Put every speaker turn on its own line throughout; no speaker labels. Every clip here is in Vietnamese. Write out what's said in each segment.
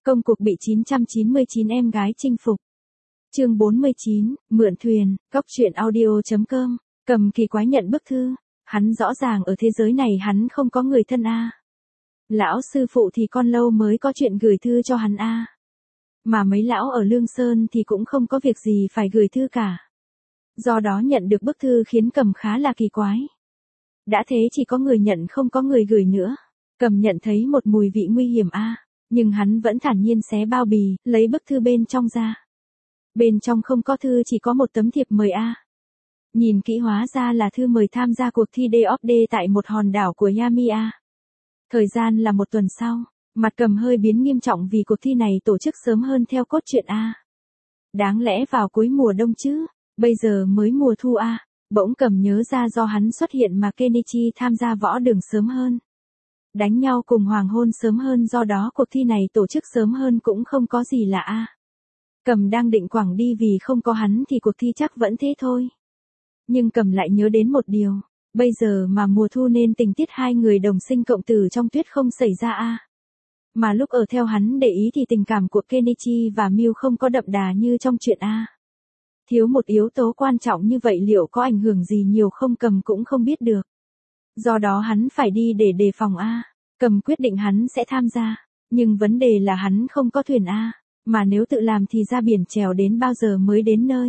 Công cuộc bị 999 em gái chinh phục. Chương 49, mượn thuyền, góc truyện audio.com. Cầm kỳ quái nhận bức thư. Hắn rõ ràng ở thế giới này hắn không có người thân a. Lão sư phụ thì con lâu mới có chuyện gửi thư cho hắn a. Mà mấy lão ở Lương Sơn thì cũng không có việc gì phải gửi thư cả. Do đó nhận được bức thư khiến Cầm khá là kỳ quái. Đã thế chỉ có người nhận không có người gửi nữa. Cầm nhận thấy một mùi vị nguy hiểm a, nhưng hắn vẫn thản nhiên xé bao bì, lấy bức thư bên trong ra. Bên trong không có thư, chỉ có một tấm thiệp mời a. Nhìn kỹ hóa ra là thư mời tham gia cuộc thi Day of Day tại một hòn đảo của Yami a. Thời gian là một tuần sau, mặt Cầm hơi biến nghiêm trọng vì cuộc thi này tổ chức sớm hơn theo cốt truyện a. Đáng lẽ vào cuối mùa đông chứ, bây giờ mới mùa thu a. Bỗng Cầm nhớ ra do hắn xuất hiện mà Kenichi tham gia võ đường sớm hơn. Đánh nhau cùng hoàng hôn sớm hơn, do đó cuộc thi này tổ chức sớm hơn cũng không có gì lạ a. Cầm đang định quẳng đi vì không có hắn thì cuộc thi chắc vẫn thế thôi. Nhưng Cầm lại nhớ đến một điều, bây giờ mà mùa thu nên tình tiết hai người đồng sinh cộng tử trong tuyết không xảy ra a. Mà lúc ở theo hắn để ý thì tình cảm của Kenichi và Miu không có đậm đà như trong truyện a. Thiếu một yếu tố quan trọng như vậy liệu có ảnh hưởng gì nhiều không Cầm cũng không biết được. Do đó hắn phải đi để đề phòng a. Cầm quyết định hắn sẽ tham gia, nhưng vấn đề là hắn không có thuyền a, mà nếu tự làm thì ra biển chèo đến bao giờ mới đến nơi.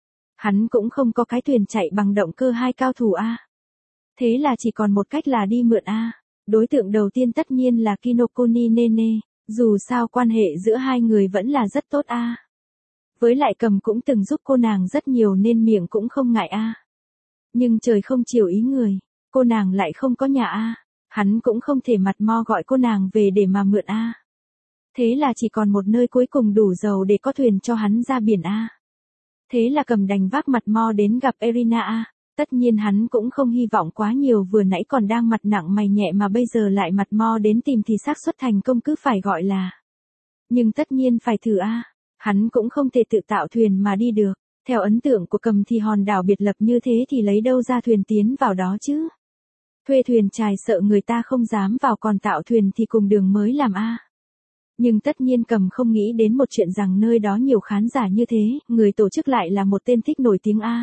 Hắn cũng không có cái thuyền chạy bằng động cơ hai cao thủ a. Thế là chỉ còn một cách là đi mượn a. Đối tượng đầu tiên tất nhiên là Kinokuni Nene, dù sao quan hệ giữa hai người vẫn là rất tốt a. Với lại Cầm cũng từng giúp cô nàng rất nhiều nên miệng cũng không ngại a. Nhưng trời không chiều ý người, cô nàng lại không có nhà a. Hắn cũng không thể mặt mo gọi cô nàng về để mà mượn a. Thế là chỉ còn một nơi cuối cùng đủ giàu để có thuyền cho hắn ra biển a. Thế là Cầm đành vác mặt mo đến gặp Erina a. Tất nhiên hắn cũng không hy vọng quá nhiều, vừa nãy còn đang mặt nặng mày nhẹ mà bây giờ lại mặt mo đến tìm thì xác suất thành công cứ phải gọi là. Nhưng tất nhiên phải thử a. Hắn cũng không thể tự tạo thuyền mà đi được. Theo ấn tượng của Cầm thì hòn đảo biệt lập như thế thì lấy đâu ra thuyền tiến vào đó chứ? Thuê thuyền chài sợ người ta không dám vào, còn tạo thuyền thì cùng đường mới làm a. Nhưng tất nhiên Cầm không nghĩ đến một chuyện rằng nơi đó nhiều khán giả như thế, người tổ chức lại là một tên thích nổi tiếng a.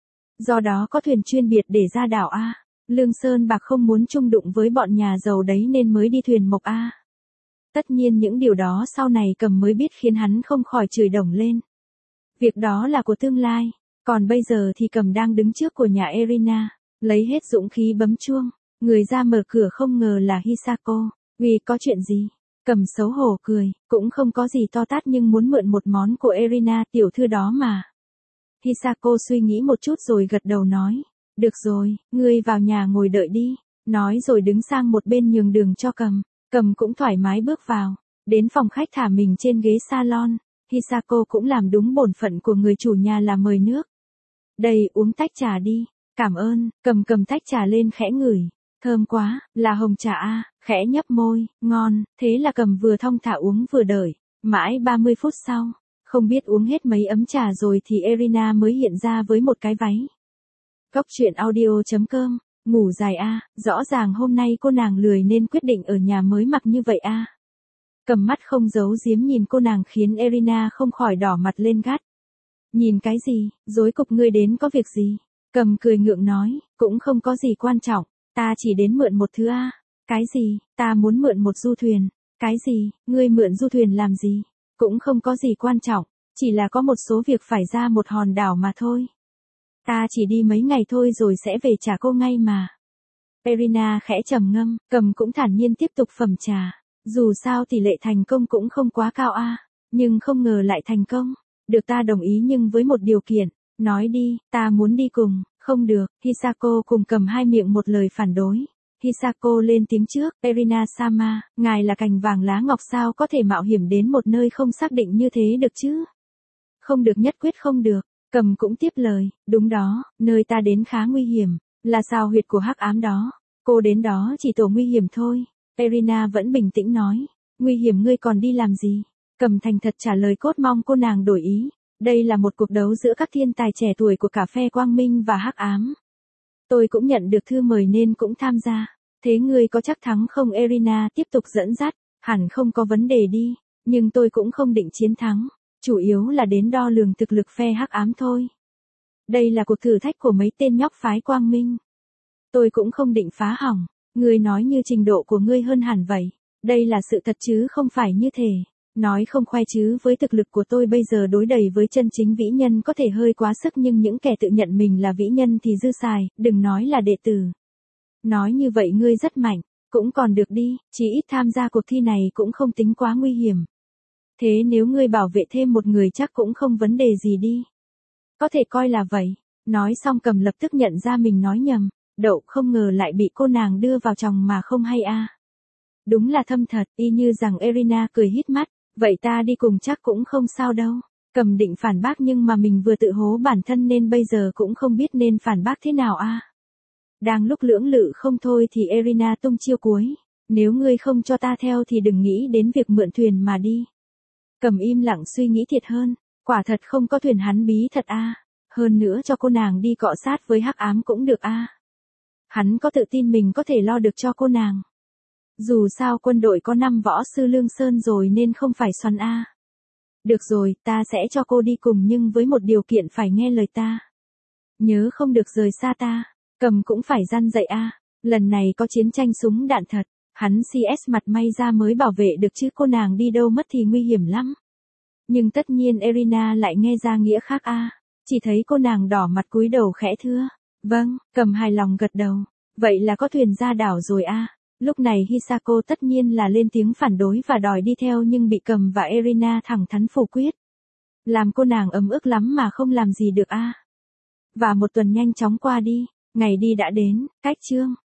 Do đó có thuyền chuyên biệt để ra đảo a. Lương Sơn Bạc không muốn chung đụng với bọn nhà giàu đấy nên mới đi thuyền mộc a. Tất nhiên những điều đó sau này Cầm mới biết khiến hắn không khỏi chửi đồng lên. Việc đó là của tương lai, còn bây giờ thì Cầm đang đứng trước của nhà Erina, lấy hết dũng khí bấm chuông, người ra mở cửa không ngờ là Hisako. Vì có chuyện gì? Cầm xấu hổ cười, cũng không có gì to tát nhưng muốn mượn một món của Erina tiểu thư đó mà. Hisako suy nghĩ một chút rồi gật đầu nói, được rồi, ngươi vào nhà ngồi đợi đi, nói rồi đứng sang một bên nhường đường cho Cầm. Cầm cũng thoải mái bước vào, đến phòng khách thả mình trên ghế salon. Hisako cũng làm đúng bổn phận của người chủ nhà là mời nước. Đây, uống tách trà đi. Cảm ơn. Cầm cầm tách trà lên khẽ ngửi. Thơm quá, là hồng trà a. Khẽ nhấp môi, ngon. Thế là Cầm vừa thong thả uống vừa đợi. Mãi 30 phút sau, không biết uống hết mấy ấm trà rồi thì Erina mới hiện ra với một cái váy. Góc truyện audio.com. Ngủ dài a. Rõ ràng hôm nay cô nàng lười nên quyết định ở nhà mới mặc như vậy a. Cầm mắt không giấu giếm nhìn cô nàng khiến Erina không khỏi đỏ mặt lên gắt. Nhìn cái gì, rối cục ngươi đến có việc gì? Cầm cười ngượng nói, cũng không có gì quan trọng, ta chỉ đến mượn một thứ a. Cái gì? Ta muốn mượn một du thuyền. Cái gì? Ngươi mượn du thuyền làm gì? Cũng không có gì quan trọng, chỉ là có một số việc phải ra một hòn đảo mà thôi. Ta chỉ đi mấy ngày thôi rồi sẽ về trả cô ngay mà. Erina khẽ trầm ngâm, Cầm cũng thản nhiên tiếp tục phẩm trà. Dù sao tỷ lệ thành công cũng không quá cao a, nhưng không ngờ lại thành công. Được, ta đồng ý nhưng với một điều kiện. Nói đi, ta muốn đi cùng. Không được. Hisako cùng Cầm hai miệng một lời phản đối. Hisako lên tiếng trước, Erina-sama, ngài là cành vàng lá ngọc sao có thể mạo hiểm đến một nơi không xác định như thế được chứ? Không được, nhất quyết không được. Cầm cũng tiếp lời, đúng đó, nơi ta đến khá nguy hiểm, là sao huyệt của hắc ám đó. Cô đến đó chỉ tổ nguy hiểm thôi. Erina vẫn bình tĩnh nói, nguy hiểm ngươi còn đi làm gì? Cầm thành thật trả lời, cốt mong cô nàng đổi ý. Đây là một cuộc đấu giữa các thiên tài trẻ tuổi của cả phe quang minh và hắc ám. Tôi cũng nhận được thư mời nên cũng tham gia. Thế ngươi có chắc thắng không? Erina tiếp tục dẫn dắt, hẳn không có vấn đề đi. Nhưng tôi cũng không định chiến thắng, chủ yếu là đến đo lường thực lực phe hắc ám thôi. Đây là cuộc thử thách của mấy tên nhóc phái Quang Minh. Tôi cũng không định phá hỏng, ngươi nói như trình độ của ngươi hơn hẳn vậy. Đây là sự thật chứ không phải như thể. Nói không khoe chứ với thực lực của tôi bây giờ đối đầy với chân chính vĩ nhân có thể hơi quá sức nhưng những kẻ tự nhận mình là vĩ nhân thì dư xài, đừng nói là đệ tử. Nói như vậy ngươi rất mạnh, cũng còn được đi, chỉ ít tham gia cuộc thi này cũng không tính quá nguy hiểm. Thế nếu ngươi bảo vệ thêm một người chắc cũng không vấn đề gì đi. Có thể coi là vậy. Nói xong Cầm lập tức nhận ra mình nói nhầm, Đậu không ngờ lại bị cô nàng đưa vào chòng mà không hay a. Đúng là thâm thật, y như rằng Irina cười hít mắt, vậy ta đi cùng chắc cũng không sao đâu. Cầm định phản bác nhưng mà mình vừa tự hố bản thân nên bây giờ cũng không biết nên phản bác thế nào a. Đang lúc lưỡng lự không thôi thì Irina tung chiêu cuối, nếu ngươi không cho ta theo thì đừng nghĩ đến việc mượn thuyền mà đi. Cầm im lặng suy nghĩ thiệt hơn, quả thật không có thuyền hắn bí thật a. Hơn nữa cho cô nàng đi cọ sát với hắc ám cũng được a. Hắn có tự tin mình có thể lo được cho cô nàng. Dù sao quân đội có 5 võ sư Lương Sơn rồi nên không phải xoắn a. Được rồi, ta sẽ cho cô đi cùng nhưng với một điều kiện phải nghe lời ta. Nhớ không được rời xa ta, Cầm cũng phải răn dạy a. Lần này có chiến tranh súng đạn thật, hắn CS mặt may ra mới bảo vệ được chứ cô nàng đi đâu mất thì nguy hiểm lắm. Nhưng tất nhiên Irina lại nghe ra nghĩa khác a. Chỉ thấy cô nàng đỏ mặt cúi đầu khẽ thưa. Vâng, Cầm hài lòng gật đầu. Vậy là có thuyền ra đảo rồi a. Lúc này Hisako tất nhiên là lên tiếng phản đối và đòi đi theo nhưng bị Cầm và Irina thẳng thắn phủ quyết. Làm cô nàng ấm ức lắm mà không làm gì được a. Và một tuần nhanh chóng qua đi, ngày đi đã đến, cách chương.